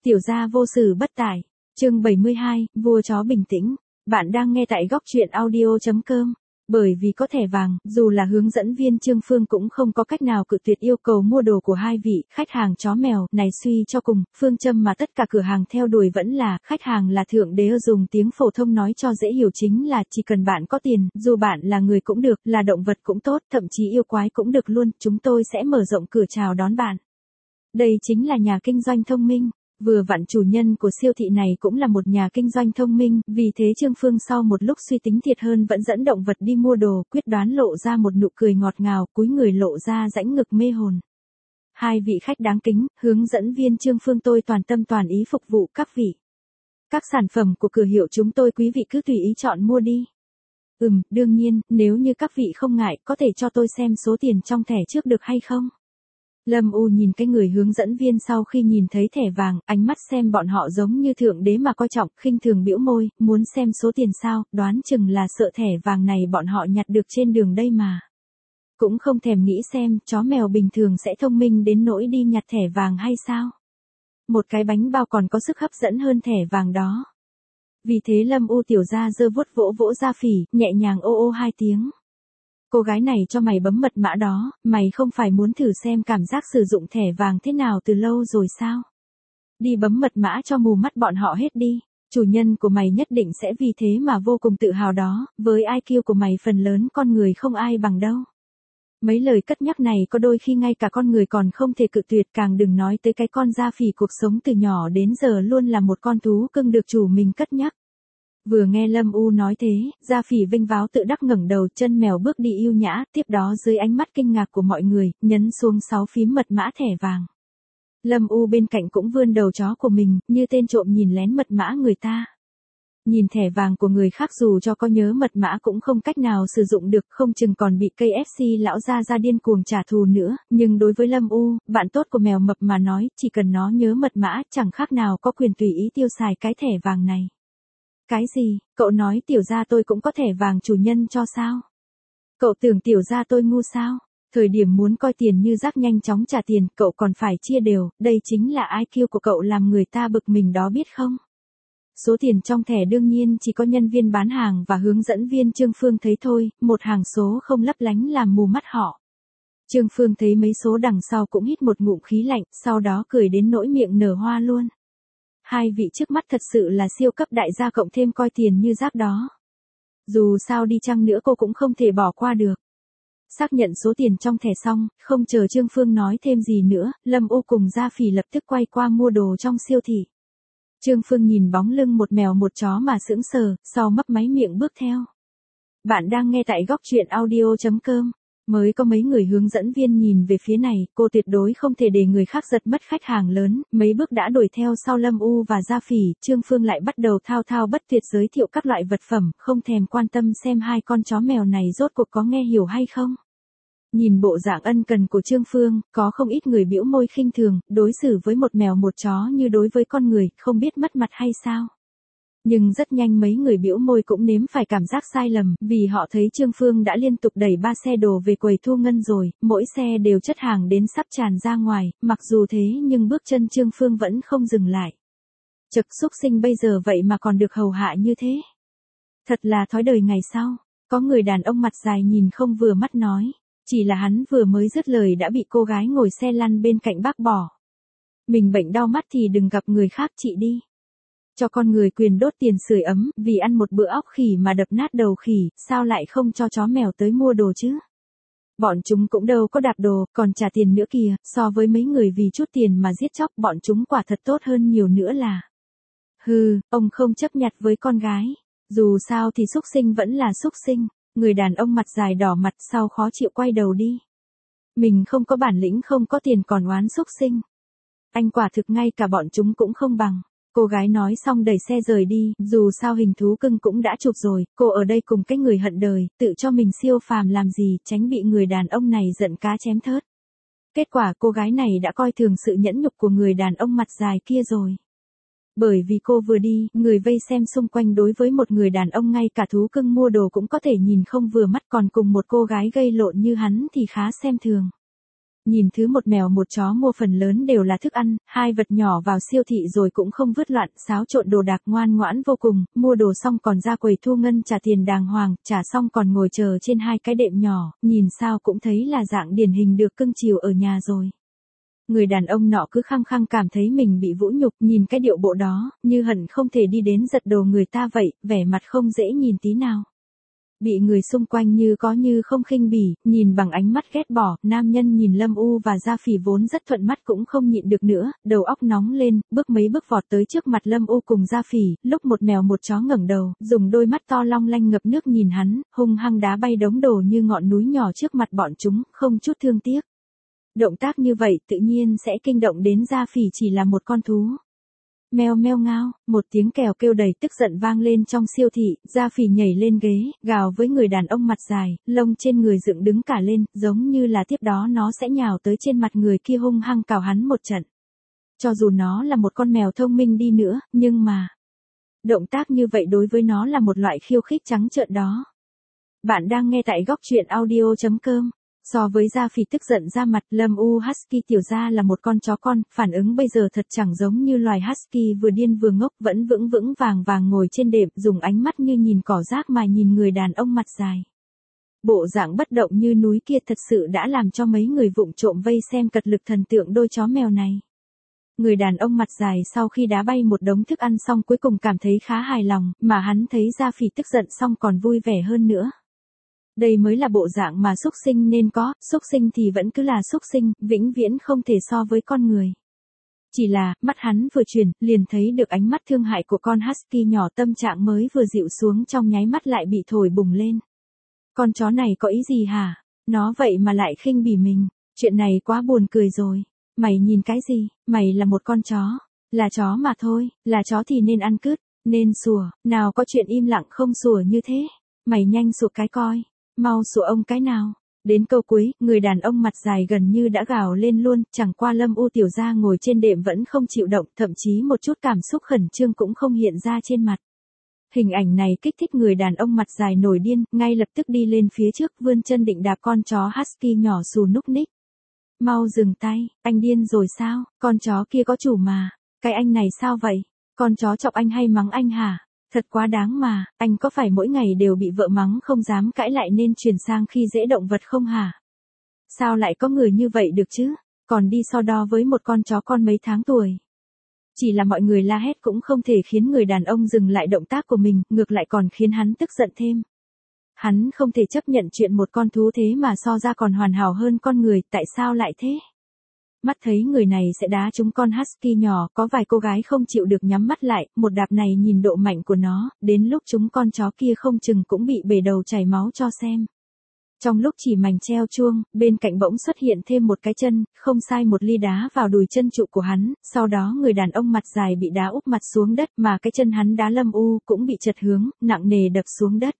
Tiểu gia vô sự bất tải. Chương 72, vua chó bình tĩnh. Bạn đang nghe tại góc truyện audio.com. Bởi vì có thẻ vàng, dù là hướng dẫn viên Trương Phương cũng không có cách nào cự tuyệt yêu cầu mua đồ của hai vị khách hàng chó mèo này. Suy cho cùng, phương châm mà tất cả cửa hàng theo đuổi vẫn là khách hàng là thượng đế. Dùng tiếng phổ thông nói cho dễ hiểu chính là chỉ cần bạn có tiền, dù bạn là người cũng được, là động vật cũng tốt, thậm chí yêu quái cũng được luôn, chúng tôi sẽ mở rộng cửa chào đón bạn. Đây chính là nhà kinh doanh thông minh. Vừa vặn chủ nhân của siêu thị này cũng là một nhà kinh doanh thông minh, vì thế Trương Phương sau một lúc suy tính thiệt hơn vẫn dẫn động vật đi mua đồ, quyết đoán lộ ra một nụ cười ngọt ngào, cúi người lộ ra rãnh ngực mê hồn. Hai vị khách đáng kính, hướng dẫn viên Trương Phương tôi toàn tâm toàn ý phục vụ các vị. Các sản phẩm của cửa hiệu chúng tôi quý vị cứ tùy ý chọn mua đi. Đương nhiên, nếu như các vị không ngại, có thể cho tôi xem số tiền trong thẻ trước được hay không? Lâm U nhìn cái người hướng dẫn viên sau khi nhìn thấy thẻ vàng, ánh mắt xem bọn họ giống như thượng đế mà coi trọng, khinh thường bĩu môi, muốn xem số tiền sao, đoán chừng là sợ thẻ vàng này bọn họ nhặt được trên đường đây mà. Cũng không thèm nghĩ xem, chó mèo bình thường sẽ thông minh đến nỗi đi nhặt thẻ vàng hay sao? Một cái bánh bao còn có sức hấp dẫn hơn thẻ vàng đó. Vì thế Lâm U tiểu gia giơ vuốt vỗ vỗ da phỉ, nhẹ nhàng ô ô hai tiếng. Cô gái này cho mày bấm mật mã đó, mày không phải muốn thử xem cảm giác sử dụng thẻ vàng thế nào từ lâu rồi sao? Đi bấm mật mã cho mù mắt bọn họ hết đi, chủ nhân của mày nhất định sẽ vì thế mà vô cùng tự hào đó, với IQ của mày phần lớn con người không ai bằng đâu. Mấy lời cất nhắc này có đôi khi ngay cả con người còn không thể cự tuyệt, càng đừng nói tới cái con da phỉ cuộc sống từ nhỏ đến giờ luôn là một con thú cưng được chủ mình cất nhắc. Vừa nghe Lâm U nói thế, da phỉ vinh váo tự đắc ngẩng đầu, chân mèo bước đi yêu nhã, tiếp đó dưới ánh mắt kinh ngạc của mọi người, nhấn xuống 6 phím mật mã thẻ vàng. Lâm U bên cạnh cũng vươn đầu chó của mình, như tên trộm nhìn lén mật mã người ta. Nhìn thẻ vàng của người khác dù cho có nhớ mật mã cũng không cách nào sử dụng được, không chừng còn bị KFC lão ra điên cuồng trả thù nữa, nhưng đối với Lâm U, bạn tốt của mèo mập mà nói, chỉ cần nó nhớ mật mã, chẳng khác nào có quyền tùy ý tiêu xài cái thẻ vàng này. Cái gì, cậu nói tiểu gia tôi cũng có thẻ vàng chủ nhân cho sao? Cậu tưởng tiểu gia tôi ngu sao? Thời điểm muốn coi tiền như rác nhanh chóng trả tiền, cậu còn phải chia đều, đây chính là IQ của cậu làm người ta bực mình đó biết không? Số tiền trong thẻ đương nhiên chỉ có nhân viên bán hàng và hướng dẫn viên Trương Phương thấy thôi, một hàng số không lấp lánh làm mù mắt họ. Trương Phương thấy mấy số đằng sau cũng hít một ngụm khí lạnh, sau đó cười đến nỗi miệng nở hoa luôn. Hai vị trước mắt thật sự là siêu cấp đại gia cộng thêm coi tiền như rác đó. Dù sao đi chăng nữa cô cũng không thể bỏ qua được. Xác nhận số tiền trong thẻ xong, không chờ Trương Phương nói thêm gì nữa, Lâm U cùng Gia Phỉ lập tức quay qua mua đồ trong siêu thị. Trương Phương nhìn bóng lưng một mèo một chó mà sững sờ, sau mấp máy miệng bước theo. Bạn đang nghe tại góc truyện audio.com. Mới có mấy người hướng dẫn viên nhìn về phía này, cô tuyệt đối không thể để người khác giật mất khách hàng lớn, mấy bước đã đuổi theo sau Lâm U và Gia Phỉ, Trương Phương lại bắt đầu thao thao bất tuyệt giới thiệu các loại vật phẩm, không thèm quan tâm xem hai con chó mèo này rốt cuộc có nghe hiểu hay không. Nhìn bộ dạng ân cần của Trương Phương, có không ít người bĩu môi khinh thường, đối xử với một mèo một chó như đối với con người, không biết mất mặt hay sao. Nhưng rất nhanh mấy người bĩu môi cũng nếm phải cảm giác sai lầm, vì họ thấy Trương Phương đã liên tục đẩy 3 xe đồ về quầy thu ngân rồi, mỗi xe đều chất hàng đến sắp tràn ra ngoài, mặc dù thế nhưng bước chân Trương Phương vẫn không dừng lại. Chật, xúc sinh bây giờ vậy mà còn được hầu hạ như thế. Thật là thói đời ngày sau, có người đàn ông mặt dài nhìn không vừa mắt nói, chỉ là hắn vừa mới dứt lời đã bị cô gái ngồi xe lăn bên cạnh bác bỏ. Mình bệnh đau mắt thì đừng gặp người khác chị đi. Cho con người quyền đốt tiền sưởi ấm, vì ăn một bữa óc khỉ mà đập nát đầu khỉ, sao lại không cho chó mèo tới mua đồ chứ? Bọn chúng cũng đâu có đạp đồ, còn trả tiền nữa kìa, so với mấy người vì chút tiền mà giết chóc, bọn chúng quả thật tốt hơn nhiều nữa là. Ông không chấp nhặt với con gái. Dù sao thì xúc sinh vẫn là xúc sinh. Người đàn ông mặt dài đỏ mặt sau khó chịu quay đầu đi. Mình không có bản lĩnh không có tiền còn oán xúc sinh. Anh quả thực ngay cả bọn chúng cũng không bằng. Cô gái nói xong đẩy xe rời đi, dù sao hình thú cưng cũng đã chụp rồi, cô ở đây cùng cái người hận đời, tự cho mình siêu phàm làm gì, tránh bị người đàn ông này giận cá chém thớt. Kết quả cô gái này đã coi thường sự nhẫn nhục của người đàn ông mặt dài kia rồi. Bởi vì cô vừa đi, người vây xem xung quanh đối với một người đàn ông ngay cả thú cưng mua đồ cũng có thể nhìn không vừa mắt, còn cùng một cô gái gây lộn như hắn thì khá xem thường. nhìn thứ một mèo một chó mua phần lớn đều là thức ăn, hai vật nhỏ vào siêu thị rồi cũng không vứt loạn, xáo trộn đồ đạc ngoan ngoãn vô cùng, mua đồ xong còn ra quầy thu ngân trả tiền đàng hoàng, trả xong còn ngồi chờ trên hai cái đệm nhỏ, nhìn sao cũng thấy là dạng điển hình được cưng chiều ở nhà rồi. Người đàn ông nọ cứ khăng khăng cảm thấy mình bị vũ nhục, nhìn cái điệu bộ đó, như hận không thể đi đến giật đồ người ta vậy, vẻ mặt không dễ nhìn tí nào. Bị người xung quanh như có như không khinh bỉ, nhìn bằng ánh mắt ghét bỏ, nam nhân nhìn Lâm U và Gia Phỉ vốn rất thuận mắt cũng không nhịn được nữa, đầu óc nóng lên, bước mấy bước vọt tới trước mặt Lâm U cùng Gia Phỉ, lúc một mèo một chó ngẩng đầu, dùng đôi mắt to long lanh ngập nước nhìn hắn, hung hăng đá bay đống đồ như ngọn núi nhỏ trước mặt bọn chúng, không chút thương tiếc. Động tác như vậy tự nhiên sẽ kinh động đến Gia Phỉ chỉ là một con thú. Meo meo ngao, một tiếng kèo kêu đầy tức giận vang lên trong siêu thị, Gia Phỉ nhảy lên ghế, gào với người đàn ông mặt dài, lông trên người dựng đứng cả lên, giống như là tiếp đó nó sẽ nhào tới trên mặt người kia hung hăng cào hắn một trận. Cho dù nó là một con mèo thông minh đi nữa, nhưng mà động tác như vậy đối với nó là một loại khiêu khích trắng trợn đó. Bạn đang nghe tại góc truyện audio.com. So với Gia Phỉ tức giận ra mặt, Lâm U Husky tiểu gia là một con chó con, phản ứng bây giờ thật chẳng giống như loài Husky vừa điên vừa ngốc, vẫn vững vững vàng vàng ngồi trên đệm, dùng ánh mắt như nhìn cỏ rác mà nhìn người đàn ông mặt dài. Bộ dạng bất động như núi kia thật sự đã làm cho mấy người vụng trộm vây xem cật lực thần tượng đôi chó mèo này. Người đàn ông mặt dài sau khi đá bay một đống thức ăn xong cuối cùng cảm thấy khá hài lòng, mà hắn thấy Gia Phỉ tức giận xong còn vui vẻ hơn nữa. Đây mới là bộ dạng mà súc sinh nên có, súc sinh thì vẫn cứ là súc sinh, vĩnh viễn không thể so với con người. Chỉ là, mắt hắn vừa chuyển, liền thấy được ánh mắt thương hại của con Husky nhỏ, tâm trạng mới vừa dịu xuống trong nháy mắt lại bị thổi bùng lên. Con chó này có ý gì hả? Nó vậy mà lại khinh bỉ mình, chuyện này quá buồn cười rồi. Mày nhìn cái gì, mày là một con chó, là chó mà thôi, là chó thì nên ăn cứt, nên sủa, nào có chuyện im lặng không sủa như thế. Mày nhanh sủa cái coi. Mau sủa ông cái nào. Đến câu cuối, người đàn ông mặt dài gần như đã gào lên luôn, chẳng qua Lâm U tiểu gia ngồi trên đệm vẫn không chịu động, thậm chí một chút cảm xúc khẩn trương cũng không hiện ra trên mặt. Hình ảnh này kích thích người đàn ông mặt dài nổi điên, ngay lập tức đi lên phía trước vươn chân định đạp con chó Husky nhỏ xù núc ních. Mau dừng tay, anh điên rồi sao, con chó kia có chủ mà, cái anh này sao vậy, con chó chọc anh hay mắng anh hả? Thật quá đáng mà, anh có phải mỗi ngày đều bị vợ mắng không dám cãi lại nên chuyển sang khi dễ động vật không hả? Sao lại có người như vậy được chứ? Còn đi so đo với một con chó con mấy tháng tuổi. Chỉ là mọi người la hét cũng không thể khiến người đàn ông dừng lại động tác của mình, ngược lại còn khiến hắn tức giận thêm. Hắn không thể chấp nhận chuyện một con thú thế mà so ra còn hoàn hảo hơn con người, tại sao lại thế? Mắt thấy người này sẽ đá trúng con Husky nhỏ, có vài cô gái không chịu được nhắm mắt lại, một đạp này nhìn độ mạnh của nó, đến lúc chúng con chó kia không chừng cũng bị bể đầu chảy máu cho xem. Trong lúc chỉ mảnh treo chuông, bên cạnh bỗng xuất hiện thêm một cái chân, không sai một ly đá vào đùi chân trụ của hắn, sau đó người đàn ông mặt dài bị đá úp mặt xuống đất mà cái chân hắn đá Lâm U cũng bị chật hướng, nặng nề đập xuống đất.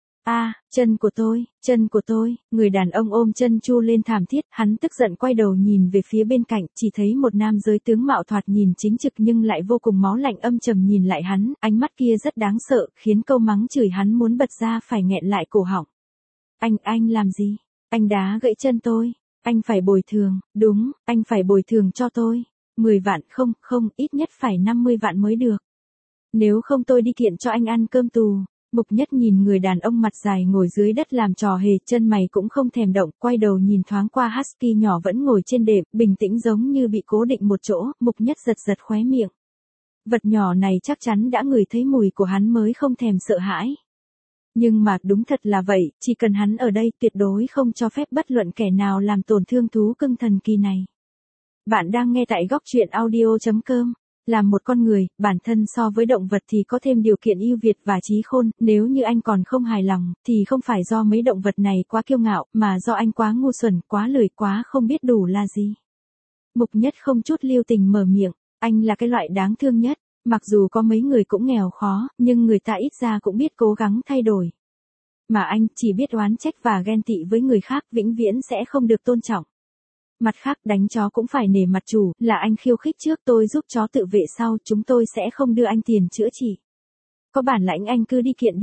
Chân của tôi, người đàn ông ôm chân chu lên thảm thiết, hắn tức giận quay đầu nhìn về phía bên cạnh, chỉ thấy một nam giới tướng mạo thoạt nhìn chính trực nhưng lại vô cùng máu lạnh âm trầm nhìn lại hắn, ánh mắt kia rất đáng sợ, khiến câu mắng chửi hắn muốn bật ra phải nghẹn lại cổ họng. Anh làm gì? Anh đá gãy chân tôi, anh phải bồi thường, đúng, anh phải bồi thường cho tôi. 10 vạn không, ít nhất phải 50 vạn mới được. Nếu không tôi đi kiện cho anh ăn cơm tù. Mục Nhất nhìn người đàn ông mặt dài ngồi dưới đất làm trò hề, chân mày cũng không thèm động, quay đầu nhìn thoáng qua Husky nhỏ vẫn ngồi trên đệm, bình tĩnh giống như bị cố định một chỗ, Mục Nhất giật giật khóe miệng. Vật nhỏ này chắc chắn đã ngửi thấy mùi của hắn mới không thèm sợ hãi. Nhưng mà đúng thật là vậy, chỉ cần hắn ở đây tuyệt đối không cho phép bất luận kẻ nào làm tổn thương thú cưng thần kỳ này. Bạn đang nghe tại góc truyện audio.com. Làm một con người, bản thân so với động vật thì có thêm điều kiện ưu việt và trí khôn, nếu như anh còn không hài lòng, thì không phải do mấy động vật này quá kiêu ngạo, mà do anh quá ngu xuẩn, quá lười, quá không biết đủ là gì. Mục Nhất không chút lưu tình mở miệng, anh là cái loại đáng thương nhất, mặc dù có mấy người cũng nghèo khó, nhưng người ta ít ra cũng biết cố gắng thay đổi. Mà anh chỉ biết oán trách và ghen tị với người khác, vĩnh viễn sẽ không được tôn trọng. Mặt khác đánh chó cũng phải nể mặt chủ, là anh khiêu khích trước tôi giúp chó tự vệ sau, chúng tôi sẽ không đưa anh tiền chữa trị. Có bản lãnh anh cứ đi kiện đi,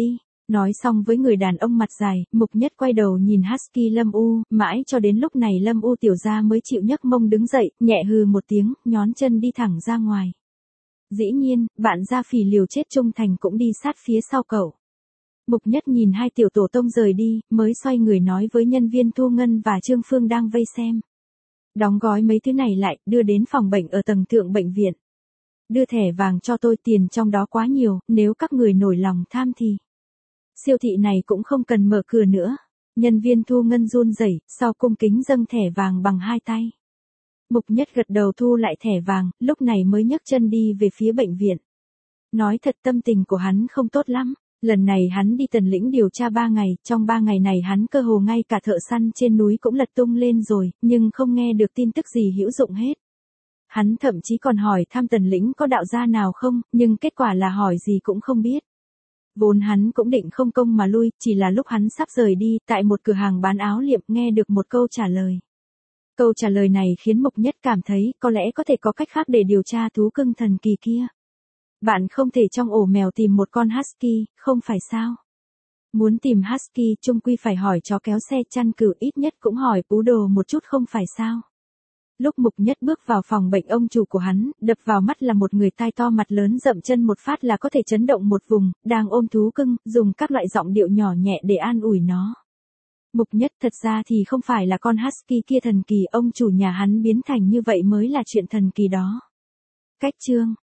Nói xong với người đàn ông mặt dài, Mục Nhất quay đầu nhìn Husky Lâm U, mãi cho đến lúc này Lâm U tiểu gia mới chịu nhấc mông đứng dậy, nhẹ hừ một tiếng, nhón chân đi thẳng ra ngoài. Dĩ nhiên, bạn gia phỉ liều chết trung thành cũng đi sát phía sau cậu. Mục Nhất nhìn hai tiểu tổ tông rời đi, mới xoay người nói với nhân viên thu ngân và Trương Phương đang vây xem. Đóng gói mấy thứ này lại, đưa đến phòng bệnh ở tầng thượng bệnh viện. Đưa thẻ vàng cho tôi, tiền trong đó quá nhiều, nếu các người nổi lòng tham thì. Siêu thị này cũng không cần mở cửa nữa. Nhân viên thu ngân run rẩy, sau cung kính dâng thẻ vàng bằng hai tay. Mục Nhất gật đầu thu lại thẻ vàng, lúc này mới nhấc chân đi về phía bệnh viện. Nói thật tâm tình của hắn không tốt lắm. Lần này hắn đi Tần Lĩnh điều tra 3 ngày, trong 3 ngày này hắn cơ hồ ngay cả thợ săn trên núi cũng lật tung lên rồi, nhưng không nghe được tin tức gì hữu dụng hết. Hắn thậm chí còn hỏi thăm Tần Lĩnh có đạo gia nào không, nhưng kết quả là hỏi gì cũng không biết. Vốn hắn cũng định không công mà lui, chỉ là lúc hắn sắp rời đi, tại một cửa hàng bán áo liệm nghe được một câu trả lời. Câu trả lời này khiến Mục Nhất cảm thấy có lẽ có thể có cách khác để điều tra thú cưng thần kỳ kia. Bạn không thể trong ổ mèo tìm một con husky, không phải sao? Muốn tìm husky chung quy phải hỏi chó kéo xe chăn cừu, ít nhất cũng hỏi poodle một chút không phải sao? Lúc Mục Nhất bước vào phòng bệnh ông chủ của hắn, đập vào mắt là một người tai to mặt lớn dậm chân một phát là có thể chấn động một vùng, đang ôm thú cưng, dùng các loại giọng điệu nhỏ nhẹ để an ủi nó. Mục Nhất thật ra thì không phải là con husky kia thần kỳ, ông chủ nhà hắn biến thành như vậy mới là chuyện thần kỳ đó. Cách chương